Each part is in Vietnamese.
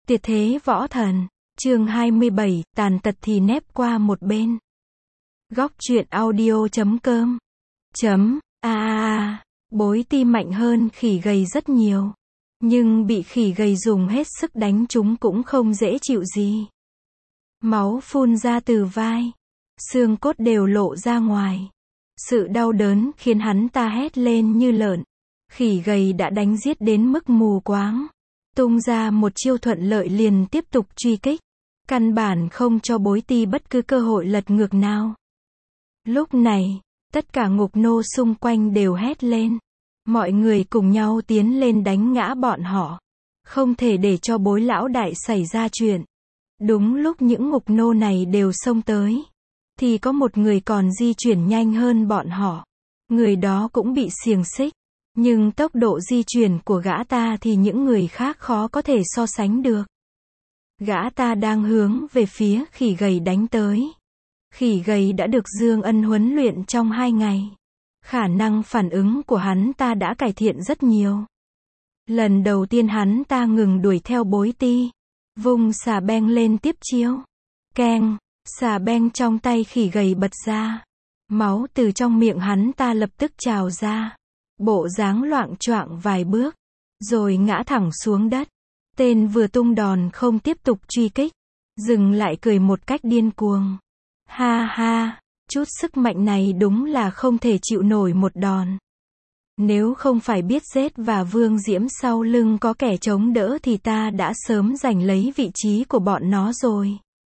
Tuyệt thế võ thần, chương 27, tàn tật thì nép qua một bên. Góc truyện audio.com Bối Ti mạnh hơn khỉ gầy rất nhiều. Nhưng bị khỉ gầy dùng hết sức đánh chúng cũng không dễ chịu gì. Máu phun ra từ vai. Xương cốt đều lộ ra ngoài. Sự đau đớn khiến hắn ta hét lên như lợn. Khỉ gầy đã đánh giết đến mức mù quáng. Tung ra một chiêu thuận lợi liền tiếp tục truy kích. Căn bản không cho Bối Ti bất cứ cơ hội lật ngược nào. Lúc này, tất cả ngục nô xung quanh đều hét lên. Mọi người cùng nhau tiến lên đánh ngã bọn họ. Không thể để cho Bối lão đại xảy ra chuyện. Đúng lúc những ngục nô này đều xông tới, thì có một người còn di chuyển nhanh hơn bọn họ. Người đó cũng bị xiềng xích. Nhưng tốc độ di chuyển của gã ta thì những người khác khó có thể so sánh được. Gã ta đang hướng về phía khỉ gầy đánh tới. Khỉ gầy đã được Dương Ân huấn luyện trong 2 ngày. Khả năng phản ứng của hắn ta đã cải thiện rất nhiều. Lần đầu tiên hắn ta ngừng đuổi theo Bối Ti. Vung xà beng lên tiếp chiêu. Keng, xà beng trong tay khỉ gầy bật ra. Máu từ trong miệng hắn ta lập tức trào ra. Bộ dáng loạng choạng vài bước, rồi ngã thẳng xuống đất. Tên vừa tung đòn không tiếp tục truy kích, dừng lại cười một cách điên cuồng. Ha ha, chút sức mạnh này đúng là không thể chịu nổi một đòn. Nếu không phải biết Zết và Vương Diễm sau lưng có kẻ chống đỡ thì ta đã sớm giành lấy vị trí của bọn nó rồi.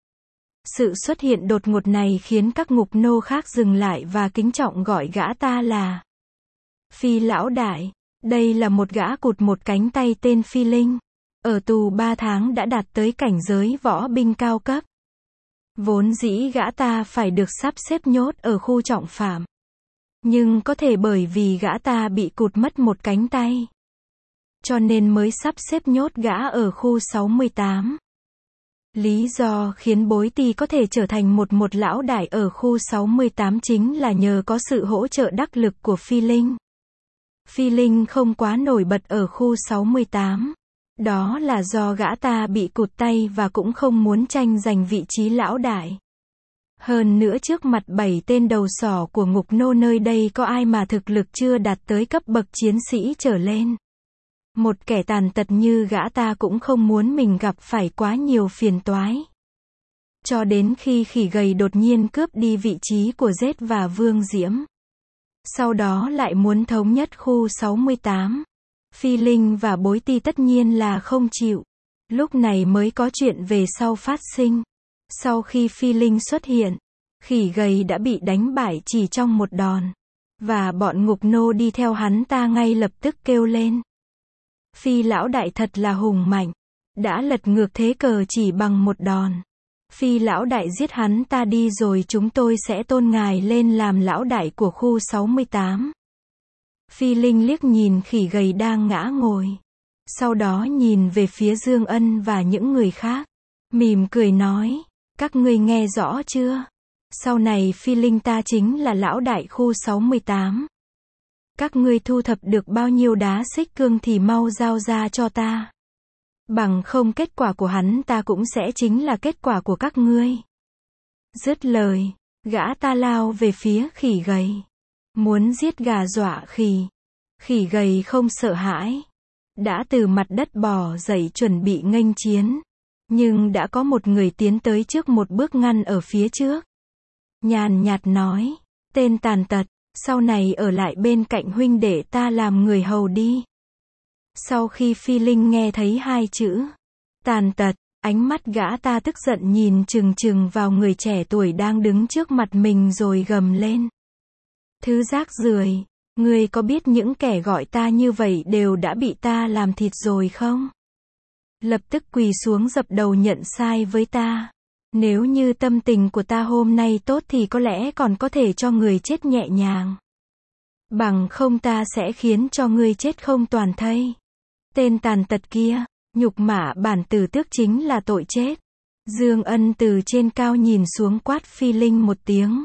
Sự xuất hiện đột ngột này khiến các ngục nô khác dừng lại và kính trọng gọi gã ta là Phi lão đại. Đây là một gã cụt một cánh tay tên Phi Linh. Ở tù 3 tháng đã đạt tới cảnh giới võ binh cao cấp. Vốn dĩ gã ta phải được sắp xếp nhốt ở khu trọng phạm. Nhưng có thể bởi vì gã ta bị cụt mất một cánh tay, cho nên mới sắp xếp nhốt gã ở khu 68. Lý do khiến Bối Ti có thể trở thành một lão đại ở khu 68 chính là nhờ có sự hỗ trợ đắc lực của Phi Linh. Phi Linh không quá nổi bật ở khu 68. Đó là do gã ta bị cụt tay và cũng không muốn tranh giành vị trí lão đại. Hơn nữa trước mặt 7 tên đầu sỏ của ngục nô nơi đây có ai mà thực lực chưa đạt tới cấp bậc chiến sĩ trở lên. Một kẻ tàn tật như gã ta cũng không muốn mình gặp phải quá nhiều phiền toái. Cho đến khi khỉ gầy đột nhiên cướp đi vị trí của Zết và Vương Diễm. Sau đó lại muốn thống nhất khu 68. Phi Linh và Bối Ti tất nhiên là không chịu. Lúc này mới có chuyện về sau phát sinh. Sau khi Phi Linh xuất hiện, khỉ gầy đã bị đánh bại chỉ trong một đòn. Và bọn ngục nô đi theo hắn ta ngay lập tức kêu lên. Phi lão đại thật là hùng mạnh. Đã lật ngược thế cờ chỉ bằng một đòn. Phi lão đại giết hắn ta đi rồi chúng tôi sẽ tôn ngài lên làm lão đại của khu 68. Phi Linh liếc nhìn khỉ gầy đang ngã ngồi. Sau đó nhìn về phía Dương Ân và những người khác. Mỉm cười nói, các ngươi nghe rõ chưa? Sau này Phi Linh ta chính là lão đại khu 68. Các ngươi thu thập được bao nhiêu đá xích cương thì mau giao ra cho ta. Bằng không kết quả của hắn ta cũng sẽ chính là kết quả của các ngươi. Dứt lời, gã ta lao về phía khỉ gầy. Muốn giết gà dọa khỉ. Khỉ gầy không sợ hãi. Đã từ mặt đất bò dậy chuẩn bị nghênh chiến. Nhưng đã có một người tiến tới trước một bước ngăn ở phía trước. Nhàn nhạt nói, tên tàn tật, sau này ở lại bên cạnh huynh đệ ta làm người hầu đi. Sau khi Phi Linh nghe thấy 2 chữ tàn tật, ánh mắt gã ta tức giận nhìn chừng chừng vào người trẻ tuổi đang đứng trước mặt mình rồi gầm lên. Thứ rác rưởi, ngươi có biết những kẻ gọi ta như vậy đều đã bị ta làm thịt rồi không? Lập tức quỳ xuống dập đầu nhận sai với ta. Nếu như tâm tình của ta hôm nay tốt thì có lẽ còn có thể cho người chết nhẹ nhàng. Bằng không ta sẽ khiến cho ngươi chết không toàn thây. Tên tàn tật kia, nhục mạ bản tử tước chính là tội chết. Dương Ân từ trên cao nhìn xuống quát Phi Linh một tiếng.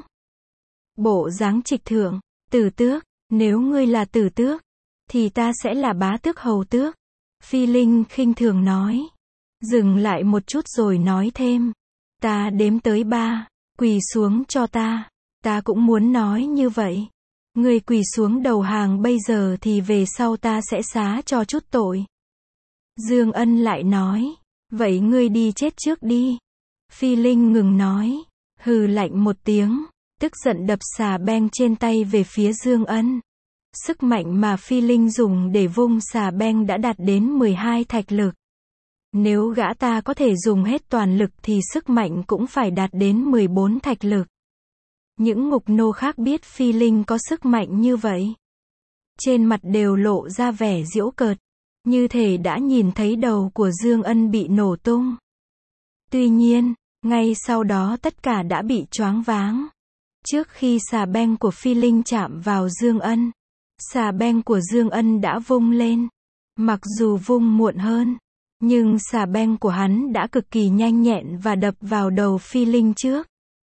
Bộ dáng trịch thượng, tử tước, nếu ngươi là tử tước, thì ta sẽ là bá tước hầu tước. Phi Linh khinh thường nói. Dừng lại một chút rồi nói thêm. Ta đếm tới 3, quỳ xuống cho ta. Ta cũng muốn nói như vậy. Ngươi quỳ xuống đầu hàng bây giờ thì về sau ta sẽ xá cho chút tội. Dương Ân lại nói. Vậy ngươi đi chết trước đi. Phi Linh ngừng nói. Hừ lạnh một tiếng. Tức giận đập xà beng trên tay về phía Dương Ân. Sức mạnh mà Phi Linh dùng để vung xà beng đã đạt đến 12 thạch lực. Nếu gã ta có thể dùng hết toàn lực thì sức mạnh cũng phải đạt đến 14 thạch lực. Những ngục nô khác biết Phi Linh có sức mạnh như vậy. Trên mặt đều lộ ra vẻ giễu cợt. Như thể đã nhìn thấy đầu của Dương Ân bị nổ tung. Tuy nhiên, ngay sau đó tất cả đã bị choáng váng. Trước khi xà beng của Phi Linh chạm vào Dương Ân, xà beng của Dương Ân đã vung lên. Mặc dù vung muộn hơn, nhưng xà beng của hắn đã cực kỳ nhanh nhẹn và đập vào đầu Phi Linh trước.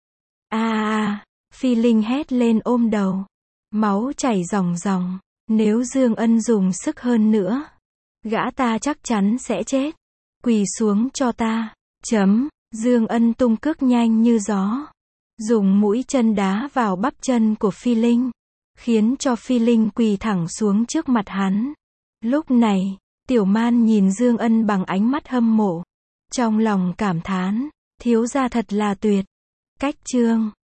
Phi Linh hét lên ôm đầu. Máu chảy ròng ròng. Nếu Dương Ân dùng sức hơn nữa, gã ta chắc chắn sẽ chết. Quỳ xuống cho ta. Dương Ân tung cước nhanh như gió. Dùng mũi chân đá vào bắp chân của Phi Linh. Khiến cho Phi Linh quỳ thẳng xuống trước mặt hắn. Lúc này, Tiểu Man nhìn Dương Ân bằng ánh mắt hâm mộ. Trong lòng cảm thán. Thiếu gia thật là tuyệt. Cách chương